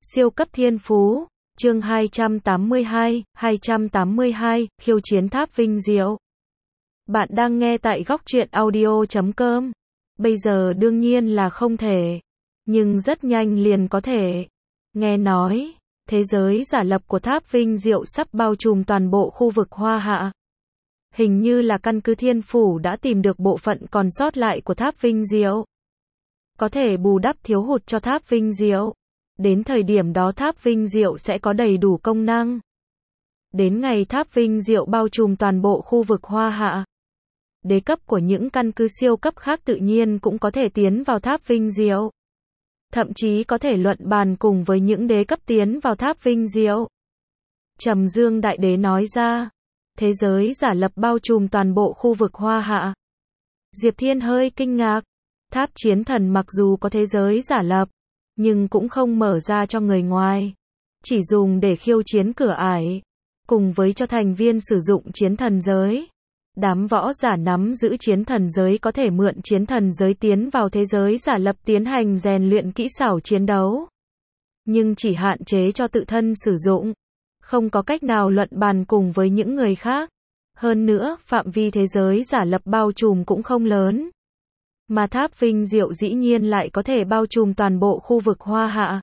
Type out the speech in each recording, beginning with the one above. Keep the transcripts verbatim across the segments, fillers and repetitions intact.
Siêu cấp thiên phú, chương hai trăm tám mươi hai, hai trăm tám mươi hai, khiêu chiến tháp vinh diệu. Bạn đang nghe tại góc truyện audio chấm com. Bây giờ đương nhiên là không thể, nhưng rất nhanh liền có thể. Nghe nói, thế giới giả lập của tháp vinh diệu sắp bao trùm toàn bộ khu vực Hoa Hạ. Hình như là căn cứ thiên phủ đã tìm được bộ phận còn sót lại của tháp vinh diệu. Có thể bù đắp thiếu hụt cho tháp vinh diệu. Đến thời điểm đó tháp vinh diệu sẽ có đầy đủ công năng. Đến ngày tháp vinh diệu bao trùm toàn bộ khu vực Hoa Hạ, đế cấp của những căn cứ siêu cấp khác tự nhiên cũng có thể tiến vào tháp vinh diệu. Thậm chí có thể luận bàn cùng với những đế cấp tiến vào tháp vinh diệu. Trầm Dương Đại Đế nói ra, thế giới giả lập bao trùm toàn bộ khu vực Hoa Hạ. Diệp Thiên hơi kinh ngạc, tháp chiến thần mặc dù có thế giới giả lập, nhưng cũng không mở ra cho người ngoài, chỉ dùng để khiêu chiến cửa ải, cùng với cho thành viên sử dụng chiến thần giới. Đám võ giả nắm giữ chiến thần giới có thể mượn chiến thần giới tiến vào thế giới giả lập tiến hành rèn luyện kỹ xảo chiến đấu, nhưng chỉ hạn chế cho tự thân sử dụng, không có cách nào luận bàn cùng với những người khác. Hơn nữa, phạm vi thế giới giả lập bao trùm cũng không lớn. Mà tháp vinh diệu dĩ nhiên lại có thể bao trùm toàn bộ khu vực Hoa Hạ.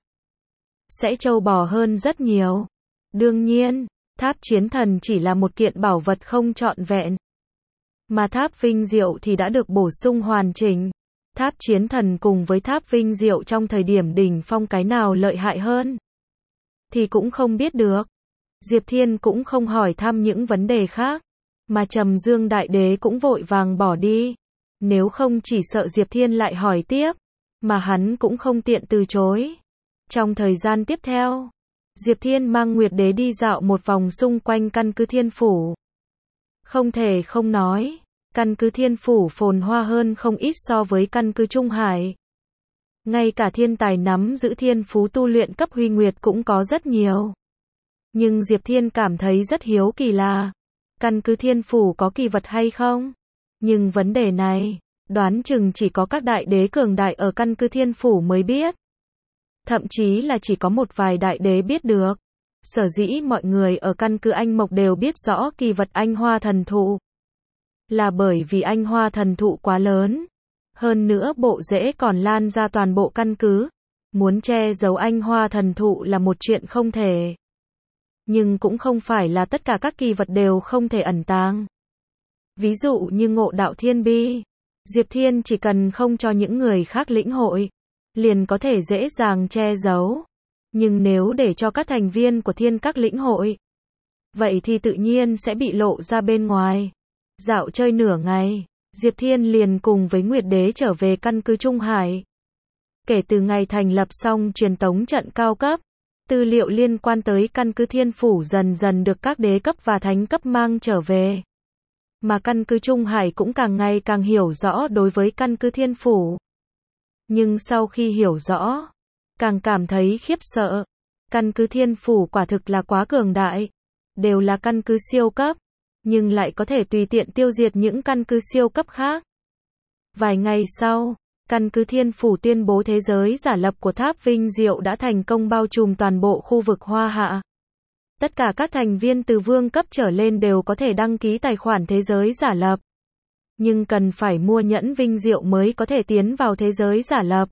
Sẽ trâu bò hơn rất nhiều. Đương nhiên, tháp chiến thần chỉ là một kiện bảo vật không trọn vẹn. Mà tháp vinh diệu thì đã được bổ sung hoàn chỉnh. Tháp chiến thần cùng với tháp vinh diệu trong thời điểm đỉnh phong cái nào lợi hại hơn? Thì cũng không biết được. Diệp Thiên cũng không hỏi thăm những vấn đề khác. Mà Trầm Dương Đại Đế cũng vội vàng bỏ đi. Nếu không chỉ sợ Diệp Thiên lại hỏi tiếp, mà hắn cũng không tiện từ chối. Trong thời gian tiếp theo, Diệp Thiên mang Nguyệt Đế đi dạo một vòng xung quanh căn cứ thiên phủ. Không thể không nói, căn cứ thiên phủ phồn hoa hơn không ít so với căn cứ Trung Hải. Ngay cả thiên tài nắm giữ thiên phú tu luyện cấp huy nguyệt cũng có rất nhiều. Nhưng Diệp Thiên cảm thấy rất hiếu kỳ là, căn cứ thiên phủ có kỳ vật hay không? Nhưng vấn đề này, đoán chừng chỉ có các đại đế cường đại ở căn cứ thiên phủ mới biết. Thậm chí là chỉ có một vài đại đế biết được. Sở dĩ mọi người ở căn cứ Anh Mộc đều biết rõ kỳ vật Anh Hoa Thần Thụ. Là bởi vì Anh Hoa Thần Thụ quá lớn. Hơn nữa bộ rễ còn lan ra toàn bộ căn cứ. Muốn che giấu Anh Hoa Thần Thụ là một chuyện không thể. Nhưng cũng không phải là tất cả các kỳ vật đều không thể ẩn tàng. Ví dụ như Ngộ Đạo Thiên Bi, Diệp Thiên chỉ cần không cho những người khác lĩnh hội, liền có thể dễ dàng che giấu. Nhưng nếu để cho các thành viên của Thiên Các lĩnh hội, vậy thì tự nhiên sẽ bị lộ ra bên ngoài. Dạo chơi nửa ngày, Diệp Thiên liền cùng với Nguyệt Đế trở về căn cứ Trung Hải. Kể từ ngày thành lập xong truyền tống trận cao cấp, tư liệu liên quan tới căn cứ thiên phủ dần dần được các đế cấp và thánh cấp mang trở về. Mà căn cứ Trung Hải cũng càng ngày càng hiểu rõ đối với căn cứ thiên phủ. Nhưng sau khi hiểu rõ, càng cảm thấy khiếp sợ. Căn cứ thiên phủ quả thực là quá cường đại. Đều là căn cứ siêu cấp, nhưng lại có thể tùy tiện tiêu diệt những căn cứ siêu cấp khác. Vài ngày sau, căn cứ thiên phủ tuyên bố thế giới giả lập của tháp vinh diệu đã thành công bao trùm toàn bộ khu vực Hoa Hạ. Tất cả các thành viên từ vương cấp trở lên đều có thể đăng ký tài khoản thế giới giả lập. Nhưng cần phải mua nhẫn vinh diệu mới có thể tiến vào thế giới giả lập.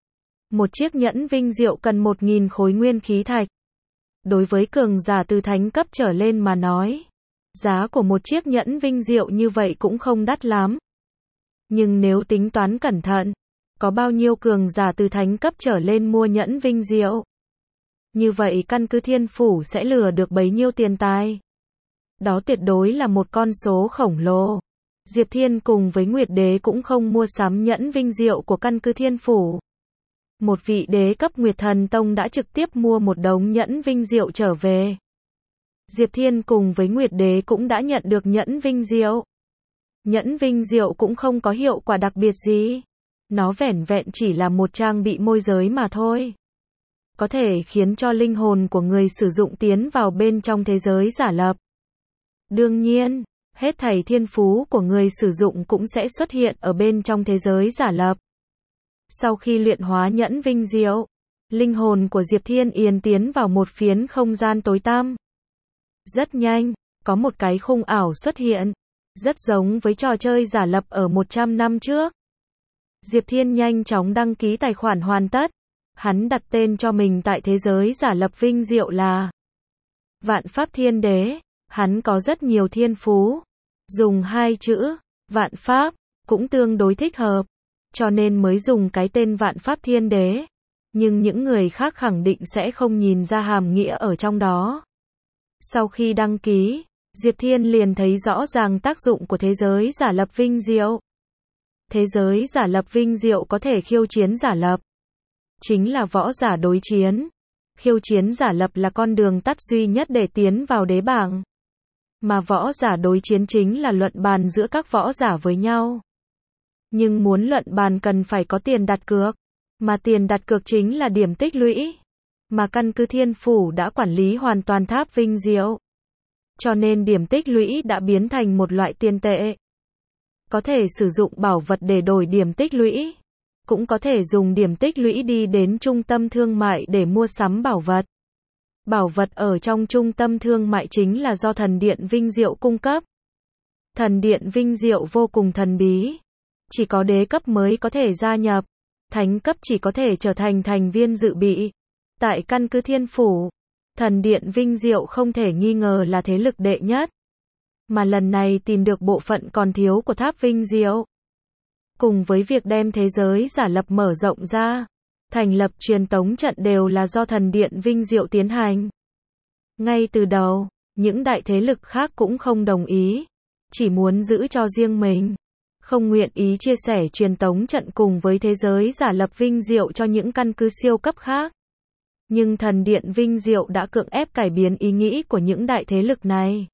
Một chiếc nhẫn vinh diệu cần một nghìn khối nguyên khí thạch. Đối với cường giả từ thánh cấp trở lên mà nói, giá của một chiếc nhẫn vinh diệu như vậy cũng không đắt lắm. Nhưng nếu tính toán cẩn thận, có bao nhiêu cường giả từ thánh cấp trở lên mua nhẫn vinh diệu? Như vậy căn cứ thiên phủ sẽ lừa được bấy nhiêu tiền tài? Đó tuyệt đối là một con số khổng lồ. Diệp Thiên cùng với Nguyệt Đế cũng không mua sắm nhẫn vinh diệu của căn cứ thiên phủ. Một vị đế cấp Nguyệt Thần Tông đã trực tiếp mua một đống nhẫn vinh diệu trở về. Diệp Thiên cùng với Nguyệt Đế cũng đã nhận được nhẫn vinh diệu. Nhẫn vinh diệu cũng không có hiệu quả đặc biệt gì. Nó vẻn vẹn chỉ là một trang bị môi giới mà thôi. Có thể khiến cho linh hồn của người sử dụng tiến vào bên trong thế giới giả lập. Đương nhiên, hết thảy thiên phú của người sử dụng cũng sẽ xuất hiện ở bên trong thế giới giả lập. Sau khi luyện hóa nhẫn vinh diệu, linh hồn của Diệp Thiên Yến tiến vào một phiến không gian tối tăm. Rất nhanh, có một cái khung ảo xuất hiện, rất giống với trò chơi giả lập ở một trăm năm trước. Diệp Thiên nhanh chóng đăng ký tài khoản hoàn tất. Hắn đặt tên cho mình tại thế giới giả lập vinh diệu là Vạn Pháp Thiên Đế. Hắn có rất nhiều thiên phú. Dùng hai chữ, Vạn Pháp, cũng tương đối thích hợp. Cho nên mới dùng cái tên Vạn Pháp Thiên Đế. Nhưng những người khác khẳng định sẽ không nhìn ra hàm nghĩa ở trong đó. Sau khi đăng ký, Diệp Thiên liền thấy rõ ràng tác dụng của thế giới giả lập vinh diệu. Thế giới giả lập vinh diệu có thể khiêu chiến giả lập. Chính là võ giả đối chiến. Khiêu chiến giả lập là con đường tắt duy nhất để tiến vào đế bảng. Mà võ giả đối chiến chính là luận bàn giữa các võ giả với nhau. Nhưng muốn luận bàn cần phải có tiền đặt cược. Mà tiền đặt cược chính là điểm tích lũy. Mà căn cứ thiên phủ đã quản lý hoàn toàn tháp vinh diệu. Cho nên điểm tích lũy đã biến thành một loại tiền tệ. Có thể sử dụng bảo vật để đổi điểm tích lũy. Cũng có thể dùng điểm tích lũy đi đến trung tâm thương mại để mua sắm bảo vật. Bảo vật ở trong trung tâm thương mại chính là do thần điện vinh diệu cung cấp. Thần điện vinh diệu vô cùng thần bí. Chỉ có đế cấp mới có thể gia nhập. Thánh cấp chỉ có thể trở thành thành viên dự bị. Tại căn cứ thiên phủ, thần điện vinh diệu không thể nghi ngờ là thế lực đệ nhất. Mà lần này tìm được bộ phận còn thiếu của tháp vinh diệu. Cùng với việc đem thế giới giả lập mở rộng ra, thành lập truyền tống trận đều là do thần điện vinh diệu tiến hành. Ngay từ đầu, những đại thế lực khác cũng không đồng ý, chỉ muốn giữ cho riêng mình, không nguyện ý chia sẻ truyền tống trận cùng với thế giới giả lập vinh diệu cho những căn cứ siêu cấp khác. Nhưng thần điện vinh diệu đã cưỡng ép cải biến ý nghĩ của những đại thế lực này.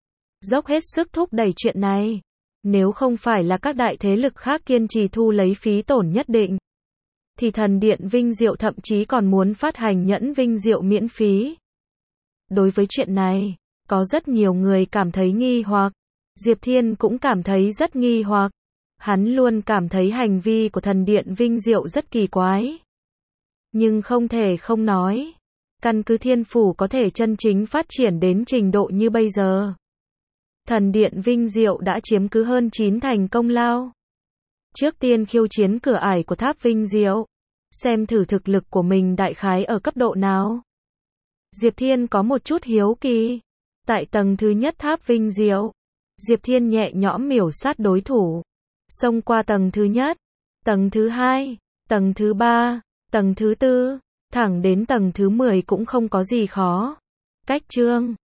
Dốc hết sức thúc đẩy chuyện này. Nếu không phải là các đại thế lực khác kiên trì thu lấy phí tổn nhất định, thì thần điện vinh diệu thậm chí còn muốn phát hành nhẫn vinh diệu miễn phí. Đối với chuyện này, có rất nhiều người cảm thấy nghi hoặc. Diệp Thiên cũng cảm thấy rất nghi hoặc. Hắn luôn cảm thấy hành vi của thần điện vinh diệu rất kỳ quái. Nhưng không thể không nói, căn cứ thiên phủ có thể chân chính phát triển đến trình độ như bây giờ. Thần điện vinh diệu đã chiếm cứ hơn chín thành công lao. Trước tiên khiêu chiến cửa ải của tháp vinh diệu. Xem thử thực lực của mình đại khái ở cấp độ nào. Diệp Thiên có một chút hiếu kỳ. Tại tầng thứ nhất tháp vinh diệu, Diệp Thiên nhẹ nhõm miểu sát đối thủ. Xông qua tầng thứ nhất, tầng thứ hai, tầng thứ ba, tầng thứ tư, thẳng đến tầng thứ mười cũng không có gì khó. Cách chương